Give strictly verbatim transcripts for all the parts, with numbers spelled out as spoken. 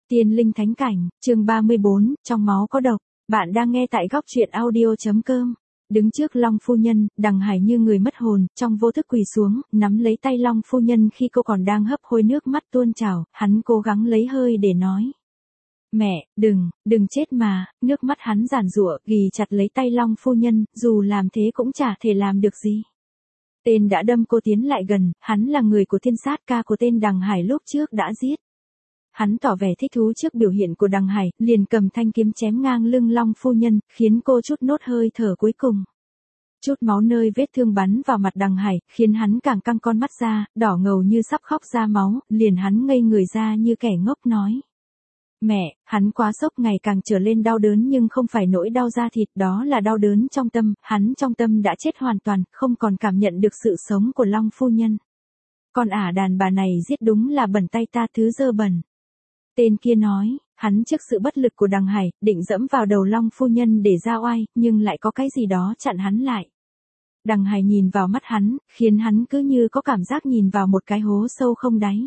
Tiên linh thánh cảnh, chương ba mươi bốn, trong máu có độc. Bạn đang nghe tại góc truyện audio chấm com. Đứng trước Long phu nhân, Đằng Hải như người mất hồn, trong vô thức quỳ xuống, nắm lấy tay Long phu nhân khi cô còn đang hấp hối nước mắt tuôn trào, hắn cố gắng lấy hơi để nói. Mẹ, đừng, đừng chết mà, nước mắt hắn giàn giụa, ghì chặt lấy tay Long phu nhân, dù làm thế cũng chả thể làm được gì. Tên đã đâm cô tiến lại gần, hắn là người của thiên sát ca của tên Đằng Hải lúc trước đã giết. Hắn tỏ vẻ thích thú trước biểu hiện của Đằng Hải, liền cầm thanh kiếm chém ngang lưng Long phu nhân, khiến cô chút nốt hơi thở cuối cùng. Chút máu nơi vết thương bắn vào mặt Đằng Hải, khiến hắn càng căng con mắt ra, đỏ ngầu như sắp khóc ra máu, liền hắn ngây người ra như kẻ ngốc nói. Mẹ, hắn quá sốc ngày càng trở lên đau đớn nhưng không phải nỗi đau da thịt, đó là đau đớn trong tâm, hắn trong tâm đã chết hoàn toàn, không còn cảm nhận được sự sống của Long phu nhân. Con ả đàn bà này giết đúng là bẩn tay ta, thứ dơ bẩn. Tên kia nói, hắn trước sự bất lực của Đằng Hải, định dẫm vào đầu Long phu nhân để ra oai, nhưng lại có cái gì đó chặn hắn lại. Đằng Hải nhìn vào mắt hắn, khiến hắn cứ như có cảm giác nhìn vào một cái hố sâu không đáy.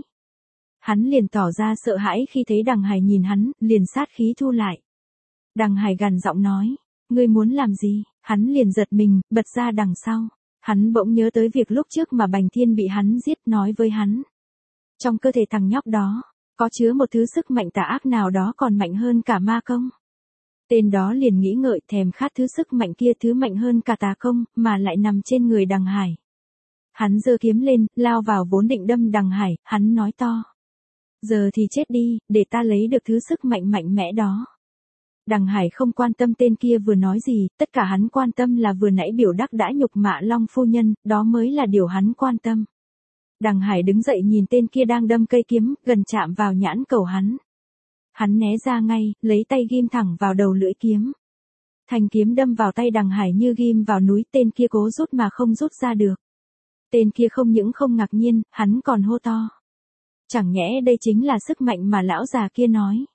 Hắn liền tỏ ra sợ hãi khi thấy Đằng Hải nhìn hắn, liền sát khí thu lại. Đằng Hải gằn giọng nói, ngươi muốn làm gì? Hắn liền giật mình, bật ra đằng sau. Hắn bỗng nhớ tới việc lúc trước mà Bành Thiên bị hắn giết, nói với hắn. Trong cơ thể thằng nhóc đó, có chứa một thứ sức mạnh tà ác nào đó còn mạnh hơn cả ma công. Tên đó liền nghĩ ngợi thèm khát thứ sức mạnh kia, thứ mạnh hơn cả tà công, mà lại nằm trên người Đằng Hải. Hắn giơ kiếm lên, lao vào vốn định đâm Đằng Hải, hắn nói to. Giờ thì chết đi, để ta lấy được thứ sức mạnh mạnh mẽ đó. Đằng Hải không quan tâm tên kia vừa nói gì, tất cả hắn quan tâm là vừa nãy biểu đắc đã nhục mạ Long phu nhân, đó mới là điều hắn quan tâm. Đằng Hải đứng dậy nhìn tên kia đang đâm cây kiếm, gần chạm vào nhãn cầu hắn. Hắn né ra ngay, lấy tay ghim thẳng vào đầu lưỡi kiếm. Thanh kiếm đâm vào tay Đằng Hải như ghim vào núi, tên kia cố rút mà không rút ra được. Tên kia không những không ngạc nhiên, hắn còn hô to. Chẳng nhẽ đây chính là sức mạnh mà lão già kia nói.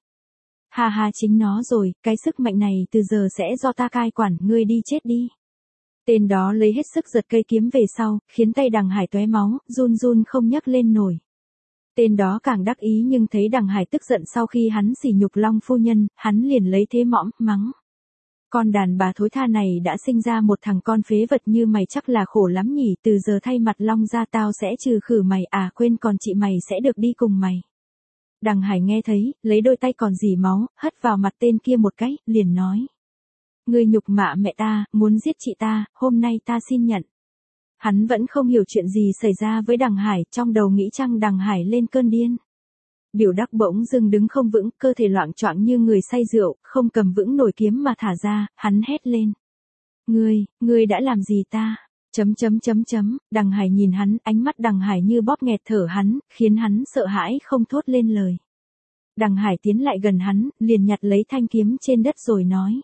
Ha ha, chính nó rồi, cái sức mạnh này từ giờ sẽ do ta cai quản, ngươi đi chết đi. Tên đó lấy hết sức giật cây kiếm về sau, khiến tay Đằng Hải tóe máu, run run không nhấc lên nổi. Tên đó càng đắc ý nhưng thấy Đằng Hải tức giận sau khi hắn sỉ nhục Long phu nhân, hắn liền lấy thế mõm, mắng. Con đàn bà thối tha này đã sinh ra một thằng con phế vật như mày chắc là khổ lắm nhỉ, từ giờ thay mặt Long ra tao sẽ trừ khử mày, à quên còn chị mày sẽ được đi cùng mày. Đằng Hải nghe thấy, lấy đôi tay còn dì máu, hất vào mặt tên kia một cái, liền nói. Ngươi nhục mạ mẹ ta, muốn giết chị ta, hôm nay ta xin nhận. Hắn vẫn không hiểu chuyện gì xảy ra với Đằng Hải, trong đầu nghĩ chăng Đằng Hải lên cơn điên. Biểu đắc bỗng dưng đứng không vững, cơ thể loạng choạng như người say rượu, không cầm vững nổi kiếm mà thả ra, hắn hét lên. Ngươi, ngươi đã làm gì ta? Chấm chấm chấm chấm, Đằng Hải nhìn hắn, ánh mắt Đằng Hải như bóp nghẹt thở hắn, khiến hắn sợ hãi không thốt lên lời. Đằng Hải tiến lại gần hắn, liền nhặt lấy thanh kiếm trên đất rồi nói.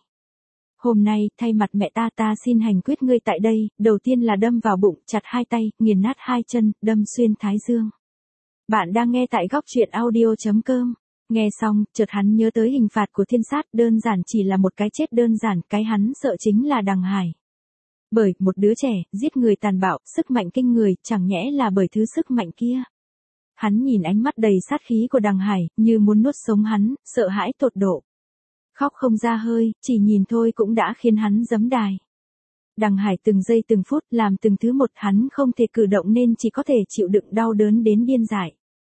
Hôm nay, thay mặt mẹ ta ta xin hành quyết ngươi tại đây, đầu tiên là đâm vào bụng, chặt hai tay, nghiền nát hai chân, đâm xuyên thái dương. Bạn đang nghe tại góc truyện audio chấm com. Nghe xong, chợt hắn nhớ tới hình phạt của thiên sát, đơn giản chỉ là một cái chết đơn giản, cái hắn sợ chính là Đằng Hải. Bởi, một đứa trẻ, giết người tàn bạo, sức mạnh kinh người, chẳng nhẽ là bởi thứ sức mạnh kia. Hắn nhìn ánh mắt đầy sát khí của Đằng Hải, như muốn nuốt sống hắn, sợ hãi tột độ. Khóc không ra hơi, chỉ nhìn thôi cũng đã khiến hắn giấm đài. Đằng Hải từng giây từng phút làm từng thứ một, hắn không thể cử động nên chỉ có thể chịu đựng đau đớn đến điên dại.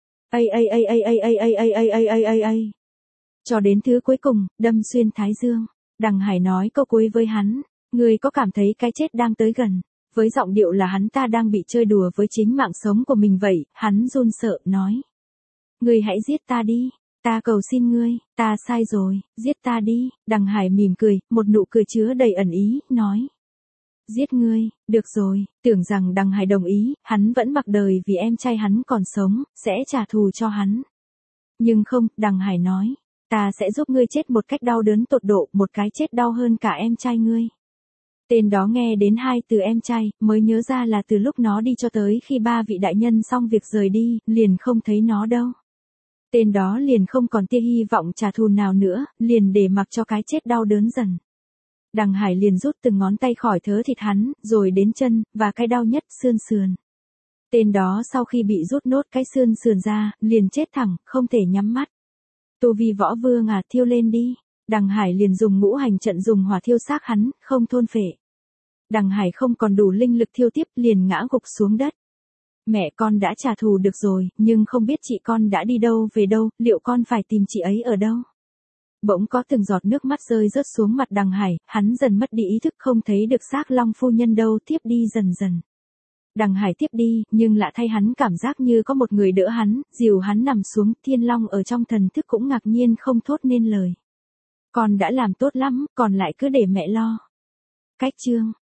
Ây ây ây ây ây ây ây ây ây ây ây ây ây. Cho đến thứ cuối cùng, đâm xuyên thái dương. Đằng Hải nói câu cuối với hắn, ngươi có cảm thấy cái chết đang tới gần? Với giọng điệu là hắn ta đang bị chơi đùa với chính mạng sống của mình vậy, hắn run sợ, nói. Ngươi hãy giết ta đi. Ta cầu xin ngươi, ta sai rồi, giết ta đi. Đằng Hải mỉm cười, một nụ cười chứa đầy ẩn ý, nói. Giết ngươi, được rồi, tưởng rằng Đằng Hải đồng ý, hắn vẫn mặc đời vì em trai hắn còn sống, sẽ trả thù cho hắn. Nhưng không, Đằng Hải nói, ta sẽ giúp ngươi chết một cách đau đớn tột độ, một cái chết đau hơn cả em trai ngươi. Tên đó nghe đến hai từ em trai, mới nhớ ra là từ lúc nó đi cho tới khi ba vị đại nhân xong việc rời đi, liền không thấy nó đâu. Tên đó liền không còn tia hy vọng trả thù nào nữa, liền để mặc cho cái chết đau đớn dần. Đằng Hải liền rút từng ngón tay khỏi thớ thịt hắn, rồi đến chân, và cái đau nhất, xương sườn. Tên đó sau khi bị rút nốt cái xương sườn ra, liền chết thẳng, không thể nhắm mắt. Tu vi võ vương à, thiêu lên đi. Đằng Hải liền dùng ngũ hành trận dùng hỏa thiêu xác hắn, không thôn phệ. Đằng Hải không còn đủ linh lực thiêu tiếp, liền ngã gục xuống đất. Mẹ con đã trả thù được rồi, nhưng không biết chị con đã đi đâu về đâu, liệu con phải tìm chị ấy ở đâu? Bỗng có từng giọt nước mắt rơi rớt xuống mặt Đằng Hải, hắn dần mất đi ý thức, không thấy được xác Long phu nhân đâu, tiếp đi dần dần. Đằng Hải tiếp đi, nhưng lạ thay hắn cảm giác như có một người đỡ hắn, dìu hắn nằm xuống, Thiên Long ở trong thần thức cũng ngạc nhiên không thốt nên lời. Con đã làm tốt lắm, còn lại cứ để mẹ lo. Cách chương